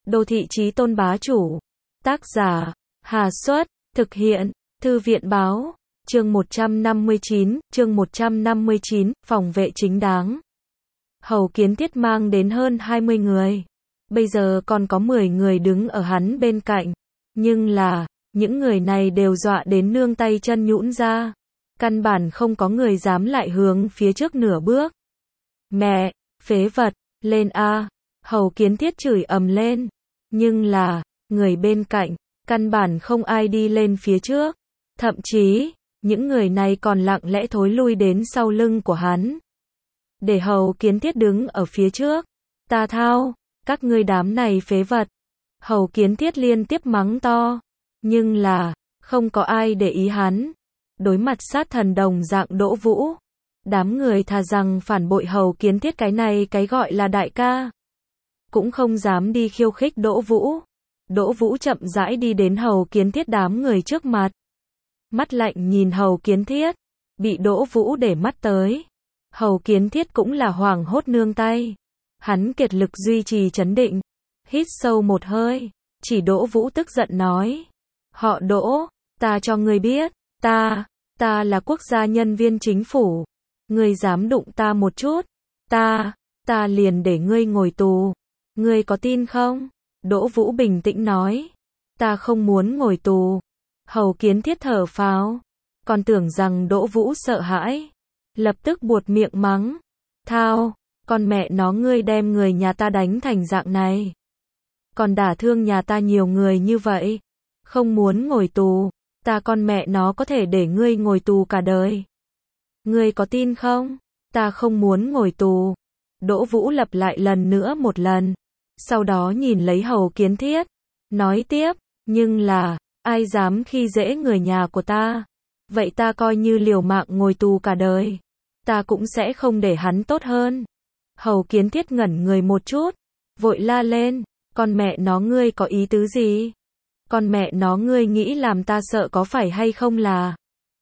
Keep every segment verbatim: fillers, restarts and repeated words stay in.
Đô thị chí tôn bá chủ. Tác giả, Hà Xuất, thực hiện, Thư viện báo, chương một trăm năm mươi chín, chương một trăm năm mươi chín, phòng vệ chính đáng. Hầu Kiến Thiết mang đến hơn hai mươi người. Bây giờ còn có mười người đứng ở hắn bên cạnh. Nhưng là, những người này đều dọa đến nương tay chân nhũn ra. Căn bản không có người dám lại hướng phía trước nửa bước. Mẹ, phế vật, lên a. Hầu Kiến Thiết chửi ầm lên. Nhưng là, người bên cạnh, căn bản không ai đi lên phía trước. Thậm chí, những người này còn lặng lẽ thối lui đến sau lưng của hắn. Để Hầu Kiến Thiết đứng ở phía trước. Ta thao, các ngươi đám này phế vật. Hầu Kiến Thiết liên tiếp mắng to. Nhưng là, không có ai để ý hắn. Đối mặt sát thần đồng dạng Đỗ Vũ. Đám người thà rằng phản bội Hầu Kiến Thiết cái này cái gọi là đại ca. Cũng không dám đi khiêu khích Đỗ Vũ. Đỗ Vũ chậm rãi đi đến Hầu Kiến Thiết đám người trước mặt. Mắt lạnh nhìn Hầu Kiến Thiết. Bị Đỗ Vũ để mắt tới. Hầu Kiến Thiết cũng là hoảng hốt nương tay. Hắn kiệt lực duy trì trấn định. Hít sâu một hơi. Chỉ Đỗ Vũ tức giận nói. Họ Đỗ, ta cho ngươi biết. Ta, ta là quốc gia nhân viên chính phủ. Ngươi dám đụng ta một chút. Ta, ta liền để ngươi ngồi tù. Ngươi có tin không? Đỗ Vũ bình tĩnh nói. Ta không muốn ngồi tù. Hầu Kiến Thiết thở phào. Còn tưởng rằng Đỗ Vũ sợ hãi. Lập tức buột miệng mắng. Thao, con mẹ nó ngươi đem người nhà ta đánh thành dạng này. Còn đả thương nhà ta nhiều người như vậy. Không muốn ngồi tù. Ta con mẹ nó có thể để ngươi ngồi tù cả đời. Ngươi có tin không? Ta không muốn ngồi tù. Đỗ Vũ lặp lại lần nữa một lần. Sau đó nhìn lấy Hầu Kiến Thiết. Nói tiếp, nhưng là, ai dám khi dễ người nhà của ta? Vậy ta coi như liều mạng ngồi tù cả đời. Ta cũng sẽ không để hắn tốt hơn. Hầu Kiến Thiết ngẩn người một chút. Vội la lên, con mẹ nó ngươi có ý tứ gì? Con mẹ nó ngươi nghĩ làm ta sợ có phải hay không là?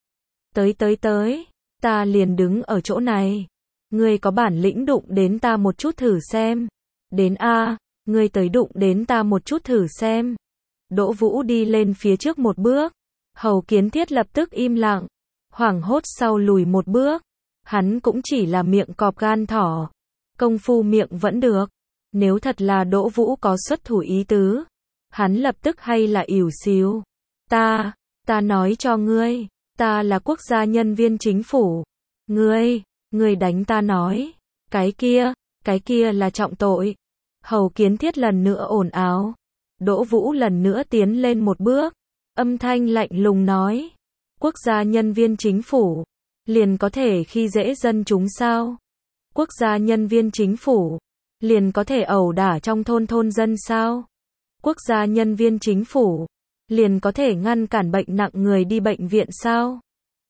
Tới tới tới, ta liền đứng ở chỗ này. Ngươi có bản lĩnh đụng đến ta một chút thử xem. Đến a, ngươi tới đụng đến ta một chút thử xem. Đỗ Vũ đi lên phía trước một bước. Hầu Kiến Thiết lập tức im lặng. Hoảng hốt sau lùi một bước. Hắn cũng chỉ là miệng cọp gan thỏ. Công phu miệng vẫn được. Nếu thật là Đỗ Vũ có xuất thủ ý tứ. Hắn lập tức hay là ỉu xìu. Ta, ta nói cho ngươi. Ta là quốc gia nhân viên chính phủ. Ngươi, ngươi đánh ta nói. Cái kia, cái kia là trọng tội. Hầu Kiến Thiết lần nữa ồn ào. Đỗ Vũ lần nữa tiến lên một bước. Âm thanh lạnh lùng nói. Quốc gia nhân viên chính phủ. Liền có thể khi dễ dân chúng sao? Quốc gia nhân viên chính phủ. Liền có thể ẩu đả trong thôn thôn dân sao? Quốc gia nhân viên chính phủ. Liền có thể ngăn cản bệnh nặng người đi bệnh viện sao?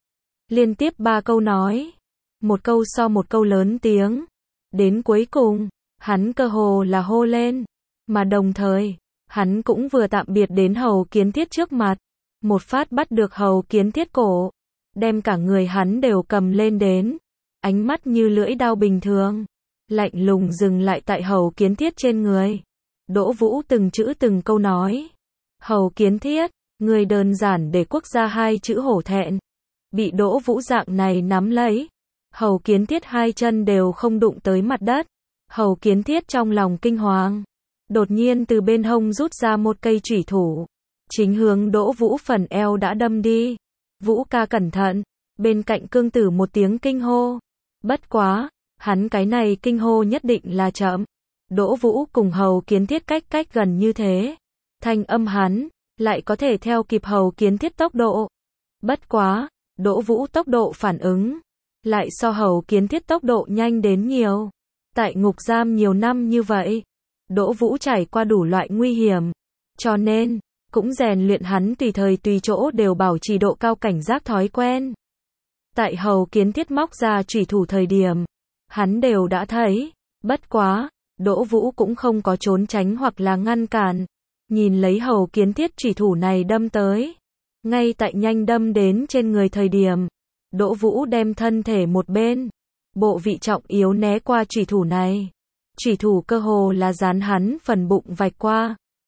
Liên tiếp ba câu nói. Một câu so một câu lớn tiếng. Đến cuối cùng, hắn cơ hồ là hô lên. Mà đồng thời, hắn cũng vừa tạm biệt đến Hầu Kiến Thiết trước mặt. Một phát bắt được Hầu Kiến Thiết cổ. Đem cả người hắn đều cầm lên đến. Ánh mắt như lưỡi dao bình thường. Lạnh lùng dừng lại tại Hầu Kiến Thiết trên người. Đỗ Vũ từng chữ từng câu nói. Hầu Kiến Thiết, người đơn giản để quốc gia hai chữ hổ thẹn. Bị Đỗ Vũ dạng này nắm lấy. Hầu Kiến Thiết hai chân đều không đụng tới mặt đất. Hầu Kiến Thiết trong lòng kinh hoàng. Đột nhiên từ bên hông rút ra một cây chủy thủ. Chính hướng Đỗ Vũ phần eo đã đâm đi. Vũ ca cẩn thận. Bên cạnh cương tử một tiếng kinh hô. Bất quá, hắn cái này kinh hô nhất định là chậm. Đỗ Vũ cùng Hầu Kiến Thiết cách cách gần như thế. Thanh âm hắn, lại có thể theo kịp Hầu Kiến Thiết tốc độ. Bất quá, Đỗ Vũ tốc độ phản ứng. Lại so Hầu Kiến Thiết tốc độ nhanh đến nhiều. Tại ngục giam nhiều năm như vậy. Đỗ Vũ trải qua đủ loại nguy hiểm. Cho nên, cũng rèn luyện hắn tùy thời tùy chỗ đều bảo trì độ cao cảnh giác thói quen. Tại Hầu Kiến Thiết móc ra chủy thủ thời điểm. Hắn đều đã thấy. Bất quá, Đỗ Vũ cũng không có trốn tránh hoặc là ngăn cản. Nhìn lấy Hầu Kiến Thiết chủy thủ này đâm tới. Ngay tại nhanh đâm đến trên người thời điểm. Đỗ Vũ đem thân thể một bên. Bộ vị trọng yếu né qua chủy thủ này. Chủy thủ cơ hồ là dán hắn phần bụng vạch qua.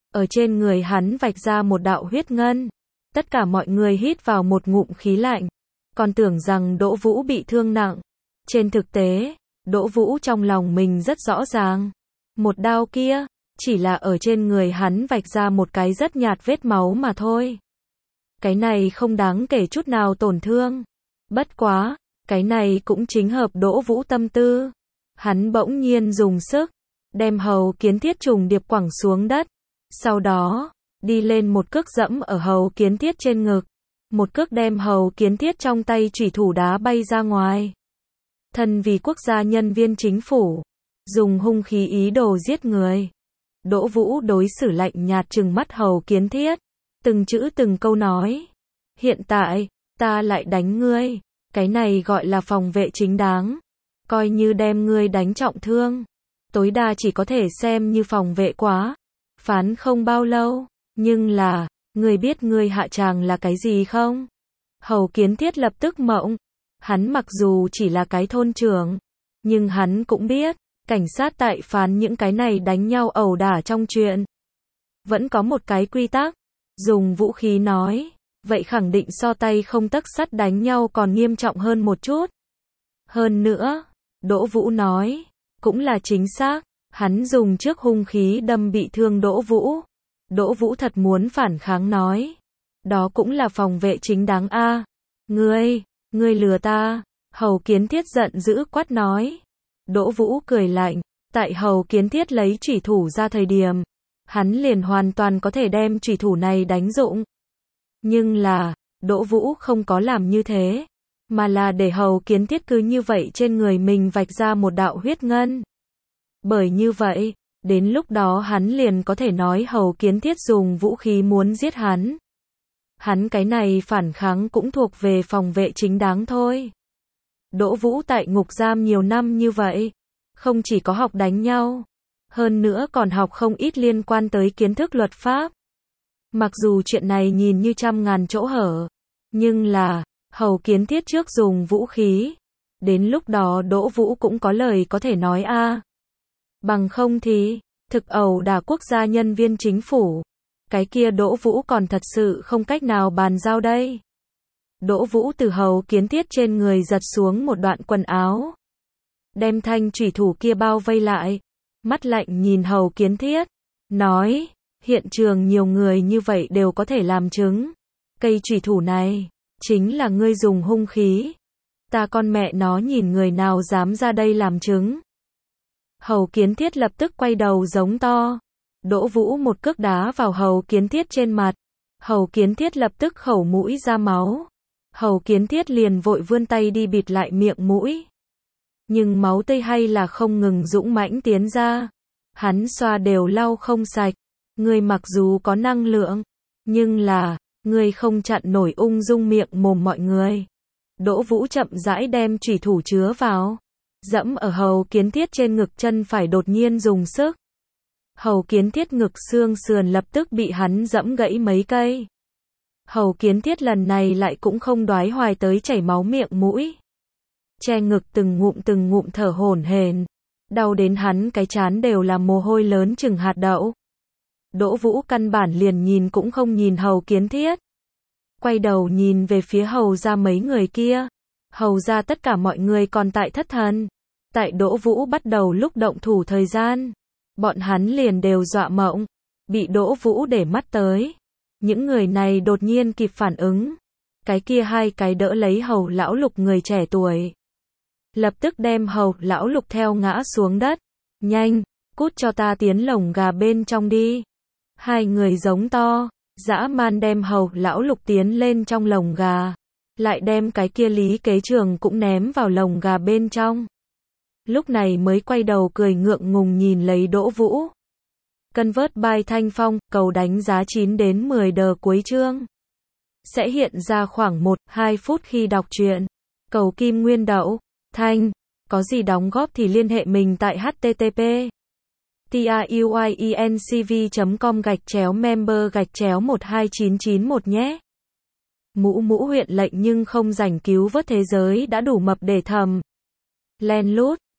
Ở trên người hắn vạch ra một đạo huyết ngân. Tất cả mọi người hít vào một ngụm khí lạnh. Còn tưởng rằng Đỗ Vũ bị thương nặng. Trên thực tế, Đỗ Vũ trong lòng mình rất rõ ràng. Một đao kia, chỉ là ở trên người hắn vạch ra một cái rất nhạt vết máu mà thôi. Cái này không đáng kể chút nào tổn thương. Bất quá, cái này cũng chính hợp Đỗ Vũ tâm tư. Hắn bỗng nhiên dùng sức, đem Hầu Kiến Thiết trùng điệp quẳng xuống đất. Sau đó, đi lên một cước dẫm ở Hầu Kiến Thiết trên ngực. Một cước đem Hầu Kiến Thiết trong tay chủy thủ đá bay ra ngoài. Thân vì quốc gia nhân viên chính phủ, dùng hung khí ý đồ giết người. Đỗ Vũ đối xử lạnh nhạt trừng mắt Hầu Kiến Thiết. Từng chữ từng câu nói. Hiện tại, ta lại đánh ngươi. Cái này gọi là phòng vệ chính đáng. Coi như đem ngươi đánh trọng thương. Tối đa chỉ có thể xem như phòng vệ quá. Phán không bao lâu. Nhưng là, ngươi biết ngươi hạ tràng là cái gì không? Hầu Kiến Thiết lập tức mộng. Hắn mặc dù chỉ là cái thôn trưởng. Nhưng hắn cũng biết. Cảnh sát tại phán những cái này đánh nhau ẩu đả trong chuyện. Vẫn có một cái quy tắc. Dùng vũ khí nói. Vậy khẳng định so tay không tấc sắt đánh nhau còn nghiêm trọng hơn một chút. Hơn nữa, Đỗ Vũ nói, cũng là chính xác, hắn dùng trước hung khí đâm bị thương Đỗ Vũ. Đỗ Vũ thật muốn phản kháng nói. Đó cũng là phòng vệ chính đáng a. À. Ngươi, ngươi lừa ta. Hầu Kiến Thiết giận dữ quát nói. Đỗ Vũ cười lạnh, tại Hầu Kiến Thiết lấy chủy thủ ra thời điểm, hắn liền hoàn toàn có thể đem chủy thủ này đánh dụng. Nhưng là, Đỗ Vũ không có làm như thế, mà là để Hầu Kiến Thiết cứ như vậy trên người mình vạch ra một đạo huyết ngân. Bởi như vậy, đến lúc đó hắn liền có thể nói Hầu Kiến Thiết dùng vũ khí muốn giết hắn. Hắn cái này phản kháng cũng thuộc về phòng vệ chính đáng thôi. Đỗ Vũ tại ngục giam nhiều năm như vậy, không chỉ có học đánh nhau, hơn nữa còn học không ít liên quan tới kiến thức luật pháp. Mặc dù chuyện này nhìn như trăm ngàn chỗ hở, nhưng là, Hầu Kiến Thiết trước dùng vũ khí. Đến lúc đó Đỗ Vũ cũng có lời có thể nói a. À. Bằng không thì, thực ẩu đả quốc gia nhân viên chính phủ. Cái kia Đỗ Vũ còn thật sự không cách nào bàn giao đây. Đỗ Vũ từ Hầu Kiến Thiết trên người giật xuống một đoạn quần áo. Đem thanh chủy thủ kia bao vây lại. Mắt lạnh nhìn Hầu Kiến Thiết. Nói, hiện trường nhiều người như vậy đều có thể làm chứng. Cây chủy thủ này, chính là ngươi dùng hung khí. Ta con mẹ nó nhìn người nào dám ra đây làm chứng. Hầu Kiến Thiết lập tức quay đầu giống to. Đỗ Vũ một cước đá vào Hầu Kiến Thiết trên mặt. Hầu Kiến Thiết lập tức khẩu mũi ra máu. Hầu Kiến Thiết liền vội vươn tay đi bịt lại miệng mũi. Nhưng máu tươi hay là không ngừng dũng mãnh tiến ra. Hắn xoa đều lau không sạch. Ngươi mặc dù có năng lượng, nhưng là, ngươi không chặn nổi ung dung miệng mồm mọi người. Đỗ Vũ chậm rãi đem chủy thủ chứa vào. Dẫm ở Hầu Kiến Thiết trên ngực chân phải đột nhiên dùng sức. Hầu Kiến Thiết ngực xương sườn lập tức bị hắn dẫm gãy mấy cây. Hầu Kiến Thiết lần này lại cũng không đoái hoài tới chảy máu miệng mũi. Che ngực từng ngụm từng ngụm thở hổn hển. Đau đến hắn cái trán đều là mồ hôi lớn chừng hạt đậu. Đỗ Vũ căn bản liền nhìn cũng không nhìn Hầu Kiến Thiết. Quay đầu nhìn về phía Hầu gia mấy người kia. Hầu gia tất cả mọi người còn tại thất thần. Tại Đỗ Vũ bắt đầu lúc động thủ thời gian. Bọn hắn liền đều dọa mộng. Bị Đỗ Vũ để mắt tới. Những người này đột nhiên kịp phản ứng. Cái kia hai cái đỡ lấy Hầu lão Lục người trẻ tuổi. Lập tức đem Hầu lão Lục theo ngã xuống đất. Nhanh, cút cho ta tiến lồng gà bên trong đi. Hai người giống to, dã man đem Hầu lão Lục tiến lên trong lồng gà. Lại đem cái kia Lý Kế Trường cũng ném vào lồng gà bên trong. Lúc này mới quay đầu cười ngượng ngùng nhìn lấy Đỗ Vũ. Convert by Thanh Phong, cầu đánh giá chín đến mười đờ cuối chương. Sẽ hiện ra khoảng một đến hai phút khi đọc truyện. Cầu Kim Nguyên Đậu, Thanh, có gì đóng góp thì liên hệ mình tại http truyencv chấm com gạch chéo member gạch chéo một hai chín chín một nhé. Mũ mũ huyện lệnh nhưng không rảnh cứu vớt thế giới đã đủ mập để thầm. Len lút.